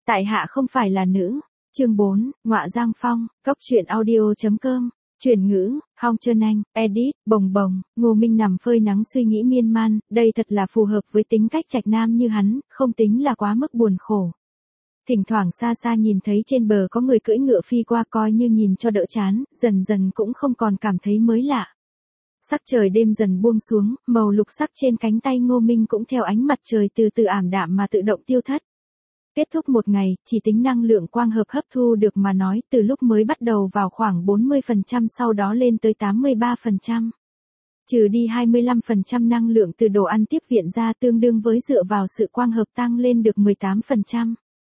Tại hạ không phải là nữ. Chương 4, Ngọa Giang Phong, Cốc truyện audio.com. Chuyển ngữ, Hong Trân Anh, edit, bồng bồng. Ngô Minh nằm phơi nắng suy nghĩ miên man, đây thật là phù hợp với tính cách trạch nam như hắn, không tính là quá mức buồn khổ. Thỉnh thoảng xa xa nhìn thấy trên bờ có người cưỡi ngựa phi qua, coi như nhìn cho đỡ chán, dần dần cũng không còn cảm thấy mới lạ. Sắc trời đêm dần buông xuống, màu lục sắc trên cánh tay Ngô Minh cũng theo ánh mặt trời từ từ ảm đạm mà tự động tiêu thất. Kết thúc một ngày, chỉ tính năng lượng quang hợp hấp thu được mà nói, từ lúc mới bắt đầu vào khoảng 40%, sau đó lên tới 83%. Trừ đi 25% năng lượng từ đồ ăn tiếp viện ra, tương đương với dựa vào sự quang hợp tăng lên được 18%.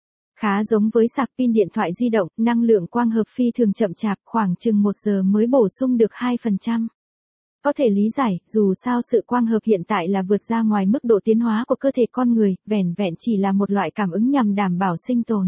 Khá giống với sạc pin điện thoại di động, năng lượng quang hợp phi thường chậm chạp, khoảng chừng 1 giờ mới bổ sung được 2%. Có thể lý giải, dù sao sự quang hợp hiện tại là vượt ra ngoài mức độ tiến hóa của cơ thể con người, vẻn vẹn chỉ là một loại cảm ứng nhằm đảm bảo sinh tồn.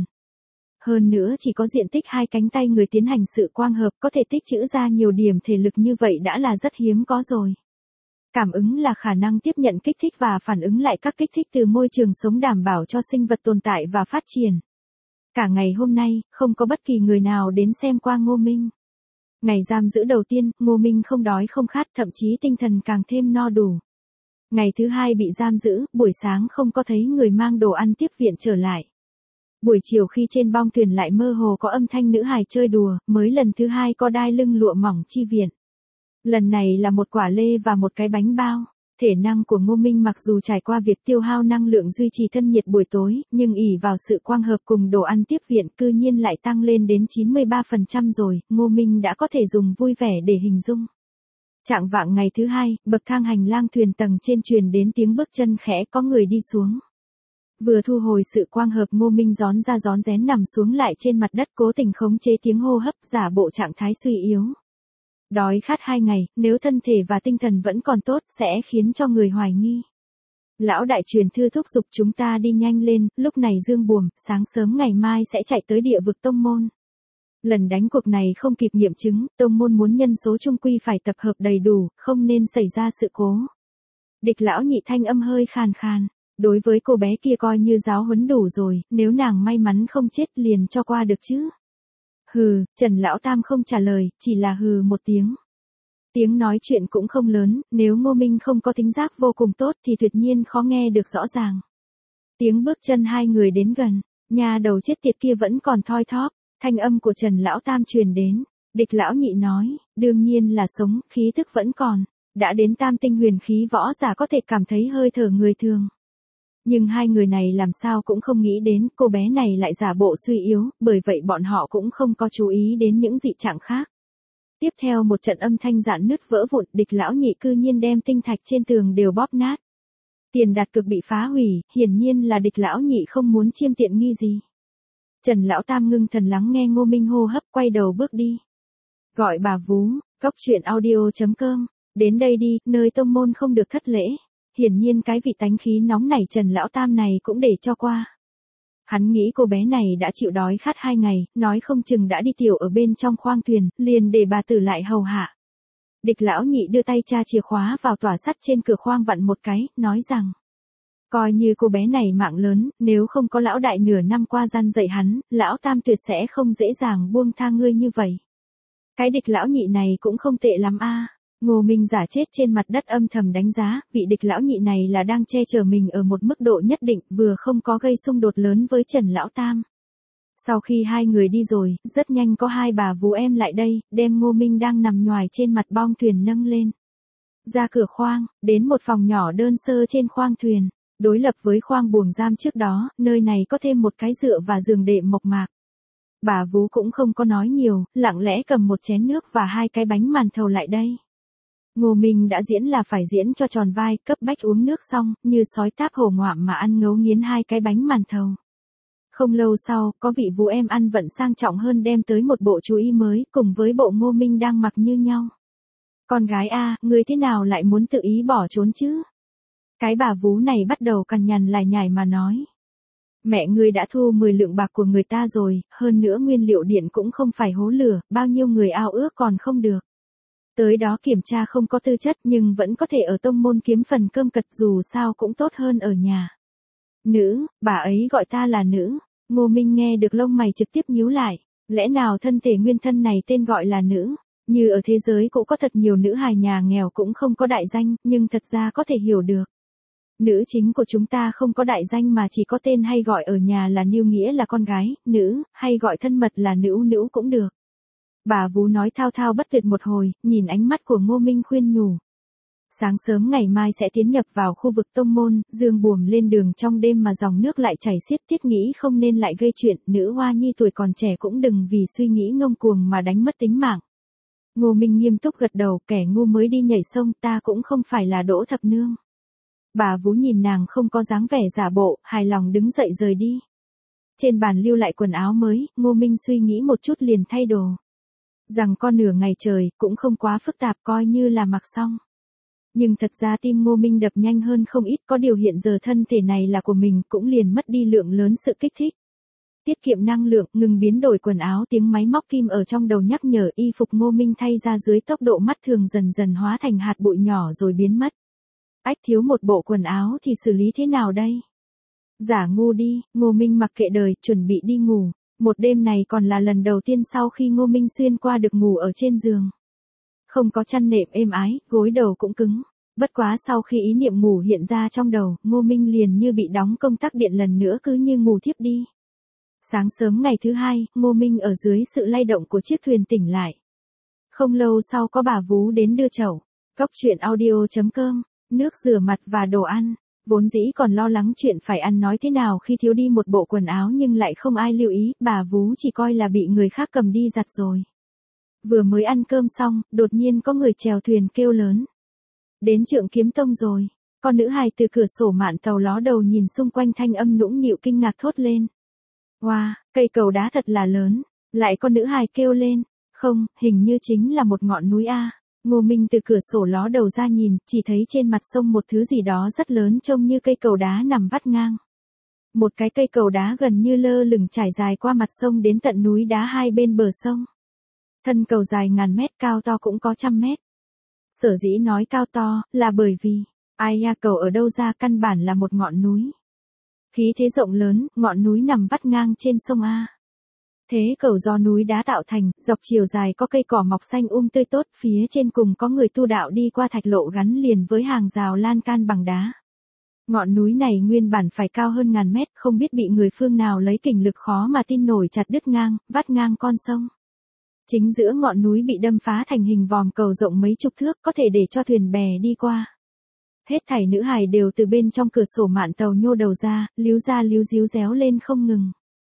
Hơn nữa chỉ có diện tích 2 cánh tay người tiến hành sự quang hợp có thể tích trữ ra nhiều điểm thể lực như vậy đã là rất hiếm có rồi. Cảm ứng là khả năng tiếp nhận kích thích và phản ứng lại các kích thích từ môi trường sống đảm bảo cho sinh vật tồn tại và phát triển. Cả ngày hôm nay, không có bất kỳ người nào đến xem qua Ngô Minh. Ngày giam giữ đầu tiên, Ngô Minh không đói không khát, thậm chí tinh thần càng thêm no đủ. Ngày thứ hai bị giam giữ, buổi sáng không có thấy người mang đồ ăn tiếp viện trở lại. Buổi chiều khi trên bong thuyền lại mơ hồ có âm thanh nữ hài chơi đùa, mới lần thứ hai có đai lưng lụa mỏng chi viện. Lần này là một quả lê và một cái bánh bao. Thể năng của Ngô Minh mặc dù trải qua việc tiêu hao năng lượng duy trì thân nhiệt buổi tối, nhưng ỷ vào sự quang hợp cùng đồ ăn tiếp viện cư nhiên lại tăng lên đến 93% rồi, Ngô Minh đã có thể dùng vui vẻ để hình dung. Chạng vạng ngày thứ hai, bậc thang hành lang thuyền tầng trên truyền đến tiếng bước chân khẽ, có người đi xuống. Vừa thu hồi sự quang hợp, Ngô Minh rón ra rón rén nằm xuống lại trên mặt đất, cố tình khống chế tiếng hô hấp, giả bộ trạng thái suy yếu. Đói khát 2 ngày, nếu thân thể và tinh thần vẫn còn tốt, sẽ khiến cho người hoài nghi. Lão đại truyền thư thúc giục chúng ta đi nhanh lên, lúc này dương buồm, sáng sớm ngày mai sẽ chạy tới địa vực tông môn. Lần đánh cuộc này không kịp nghiệm chứng, tông môn muốn nhân số chung quy phải tập hợp đầy đủ, không nên xảy ra sự cố. Địch lão nhị thanh âm hơi khàn khàn. Đối với cô bé kia coi như giáo huấn đủ rồi, nếu nàng may mắn không chết liền cho qua được chứ. Hừ, Trần Lão Tam không trả lời, chỉ là hừ một tiếng. Tiếng nói chuyện cũng không lớn, nếu Ngô Minh không có thính giác vô cùng tốt thì tuyệt nhiên khó nghe được rõ ràng. Tiếng bước chân hai người đến gần, nhà đầu chết tiệt kia vẫn còn thoi thóp, thanh âm của Trần Lão Tam truyền đến. Địch Lão Nhị nói, đương nhiên là sống, khí thức vẫn còn, đã đến tam tinh huyền khí võ giả có thể cảm thấy hơi thở người thường. Nhưng hai người này làm sao cũng không nghĩ đến cô bé này lại giả bộ suy yếu, bởi vậy bọn họ cũng không có chú ý đến những dị trạng khác. Tiếp theo một trận âm thanh rạn nứt vỡ vụn, Địch Lão Nhị cư nhiên đem tinh thạch trên tường đều bóp nát. Tiền đặt cược bị phá hủy, hiển nhiên là Địch Lão Nhị không muốn chiêm tiện nghi gì. Trần Lão Tam ngưng thần lắng nghe Ngô Minh hô hấp, quay đầu bước đi. Gọi bà vú, Cốc truyện audio.com, đến đây đi, nơi tông môn không được thất lễ. Hiển nhiên cái vị tánh khí nóng nảy Trần Lão Tam này cũng để cho qua. Hắn nghĩ cô bé này đã chịu đói khát 2 ngày, nói không chừng đã đi tiểu ở bên trong khoang thuyền, liền để bà tử lại hầu hạ. Địch Lão Nhị đưa tay tra chìa khóa vào tỏa sắt trên cửa khoang vặn một cái, nói rằng. Coi như cô bé này mạng lớn, nếu không có lão đại nửa năm qua gian dạy hắn, Lão Tam tuyệt sẽ không dễ dàng buông tha ngươi như vậy. Cái Địch Lão Nhị này cũng không tệ lắm a. Ngô Minh giả chết trên mặt đất âm thầm đánh giá, vị Địch Lão Nhị này là đang che chở mình ở một mức độ nhất định, vừa không có gây xung đột lớn với Trần Lão Tam. Sau khi hai người đi rồi, rất nhanh có hai bà vú em lại đây, đem Ngô Minh đang nằm nhoài trên mặt bong thuyền nâng lên. Ra cửa khoang, đến một phòng nhỏ đơn sơ trên khoang thuyền, đối lập với khoang buồng giam trước đó, nơi này có thêm một cái dựa và giường đệm mộc mạc. Bà vú cũng không có nói nhiều, lặng lẽ cầm một chén nước và 2 cái bánh màn thầu lại đây. Ngô Minh đã diễn là phải diễn cho tròn vai, cấp bách uống nước xong, như sói táp hổ ngoạm mà ăn ngấu nghiến 2 cái bánh màn thầu. Không lâu sau, có vị vú em ăn vận sang trọng hơn đem tới một bộ chú y mới, cùng với bộ Ngô Minh đang mặc như nhau. Con gái a, ngươi thế nào lại muốn tự ý bỏ trốn chứ? Cái bà vú này bắt đầu cằn nhằn lải nhải mà nói. Mẹ ngươi đã thu 10 lượng bạc của người ta rồi, hơn nữa nguyên liệu điện cũng không phải hố lửa, bao nhiêu người ao ước còn không được. Tới đó kiểm tra không có tư chất nhưng vẫn có thể ở tông môn kiếm phần cơm cật, dù sao cũng tốt hơn ở nhà. Nữ, bà ấy gọi ta là nữ. Ngô Minh nghe được lông mày trực tiếp nhíu lại, lẽ nào thân thể nguyên thân này tên gọi là nữ? Như ở thế giới cũng có thật nhiều nữ hài nhà nghèo cũng không có đại danh, nhưng thật ra có thể hiểu được. Nữ chính của chúng ta không có đại danh mà chỉ có tên, hay gọi ở nhà là Nưu, nghĩa là con gái, nữ, hay gọi thân mật là Nữu Nữu cũng được. Bà Vú nói thao thao bất tuyệt một hồi, nhìn ánh mắt của Ngô Minh khuyên nhủ. Sáng sớm ngày mai sẽ tiến nhập vào khu vực tông môn, Dương Buồm lên đường trong đêm mà dòng nước lại chảy xiết, Tiết nghĩ không nên lại gây chuyện, nữ hoa nhi tuổi còn trẻ cũng đừng vì suy nghĩ ngông cuồng mà đánh mất tính mạng. Ngô Minh nghiêm túc gật đầu, kẻ ngu mới đi nhảy sông, ta cũng không phải là Đỗ Thập Nương. Bà Vú nhìn nàng không có dáng vẻ giả bộ, hài lòng đứng dậy rời đi. Trên bàn lưu lại quần áo mới, Ngô Minh suy nghĩ một chút liền thay đồ. Rằng con nửa ngày trời, cũng không quá phức tạp, coi như là mặc xong. Nhưng thật ra tim Ngô Minh đập nhanh hơn không ít, có điều hiện giờ thân thể này là của mình, cũng liền mất đi lượng lớn sự kích thích. Tiết kiệm năng lượng, ngừng biến đổi quần áo, tiếng máy móc kim ở trong đầu nhắc nhở, y phục Ngô Minh thay ra dưới tốc độ mắt thường dần dần hóa thành hạt bụi nhỏ rồi biến mất. Ách, thiếu một bộ quần áo thì xử lý thế nào đây? Giả ngu đi, Ngô Minh mặc kệ đời, chuẩn bị đi ngủ. Một đêm này còn là lần đầu tiên sau khi Ngô Minh xuyên qua được ngủ ở trên giường. Không có chăn nệm êm ái, gối đầu cũng cứng. Bất quá sau khi ý niệm ngủ hiện ra trong đầu, Ngô Minh liền như bị đóng công tắc điện lần nữa, cứ như ngủ thiếp đi. Sáng sớm ngày thứ hai, Ngô Minh ở dưới sự lay động của chiếc thuyền tỉnh lại. Không lâu sau có bà Vú đến đưa chậu. Cốc truyện audio.com, nước rửa mặt và đồ ăn. Vốn dĩ còn lo lắng chuyện phải ăn nói thế nào khi thiếu đi một bộ quần áo nhưng lại không ai lưu ý, bà Vú chỉ coi là bị người khác cầm đi giặt rồi. Vừa mới ăn cơm xong, đột nhiên có người chèo thuyền kêu lớn. Đến Trượng Kiếm Tông rồi. Con nữ hài từ cửa sổ mạn tàu ló đầu nhìn xung quanh, thanh âm nũng nịu kinh ngạc thốt lên. Wow, cây cầu đá thật là lớn. Lại con nữ hài kêu lên. Không, hình như chính là một ngọn núi a. Ngô Minh từ cửa sổ ló đầu ra nhìn, chỉ thấy trên mặt sông một thứ gì đó rất lớn trông như cây cầu đá nằm vắt ngang. Một cái cây cầu đá gần như lơ lửng trải dài qua mặt sông đến tận núi đá hai bên bờ sông. Thân cầu dài ngàn mét, cao to cũng có trăm mét. Sở dĩ nói cao to, là bởi vì, ai ya, cầu ở đâu ra, căn bản là một ngọn núi. Khí thế rộng lớn, ngọn núi nằm vắt ngang trên sông A. Thế cầu do núi đá tạo thành, dọc chiều dài có cây cỏ mọc xanh tươi tốt, phía trên cùng có người tu đạo đi qua thạch lộ gắn liền với hàng rào lan can bằng đá. Ngọn núi này nguyên bản phải cao hơn ngàn mét, không biết bị người phương nào lấy kình lực khó mà tin nổi chặt đứt ngang, vắt ngang con sông. Chính giữa ngọn núi bị đâm phá thành hình vòm cầu rộng mấy chục thước, có thể để cho thuyền bè đi qua. Hết thảy nữ hài đều từ bên trong cửa sổ mạn tàu nhô đầu ra líu díu réo lên không ngừng.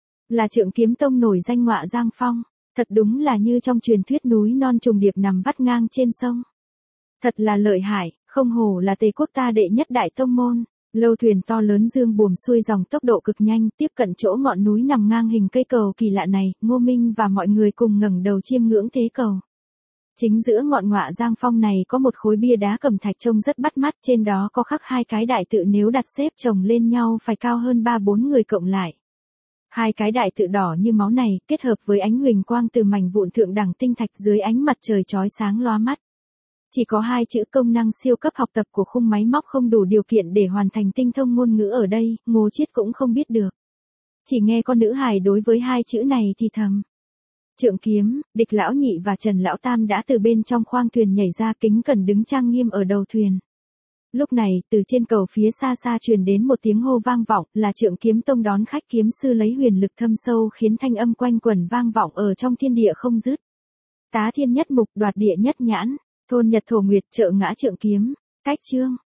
Là Trượng Kiếm Tông nổi danh Ngọa Giang Phong, thật đúng là như trong truyền thuyết núi non trùng điệp nằm vắt ngang trên sông. Thật là lợi hại, không hổ là Tề quốc ta đệ nhất đại tông môn. Lâu thuyền to lớn Dương Buồm xuôi dòng tốc độ cực nhanh, tiếp cận chỗ ngọn núi nằm ngang hình cây cầu kỳ lạ này, Ngô Minh và mọi người cùng ngẩng đầu chiêm ngưỡng thế cầu. Chính giữa ngọn Ngọa Giang Phong này có một khối bia đá cẩm thạch trông rất bắt mắt, trên đó có khắc hai cái đại tự, nếu đặt xếp chồng lên nhau phải cao hơn 3-4 người cộng lại. Hai cái đại tự đỏ như máu này, kết hợp với ánh huỳnh quang từ mảnh vụn thượng đẳng tinh thạch dưới ánh mặt trời chói sáng lóa mắt. Chỉ có hai chữ công năng siêu cấp học tập của khung máy móc không đủ điều kiện để hoàn thành tinh thông ngôn ngữ ở đây, Ngô Chiết cũng không biết được. Chỉ nghe con nữ hài đối với hai chữ này thì thầm. Trượng Kiếm, Địch Lão Nhị và Trần Lão Tam đã từ bên trong khoang thuyền nhảy ra, kính cẩn đứng trang nghiêm ở đầu thuyền. Lúc này, từ trên cầu phía xa xa truyền đến một tiếng hô vang vọng, là Trượng Kiếm Tông đón khách, kiếm sư lấy huyền lực thâm sâu khiến thanh âm quanh quẩn vang vọng ở trong thiên địa không dứt. Tá thiên nhất mục, đoạt địa nhất nhãn, thôn nhật thổ nguyệt, trợ ngã Trượng Kiếm, cách chương.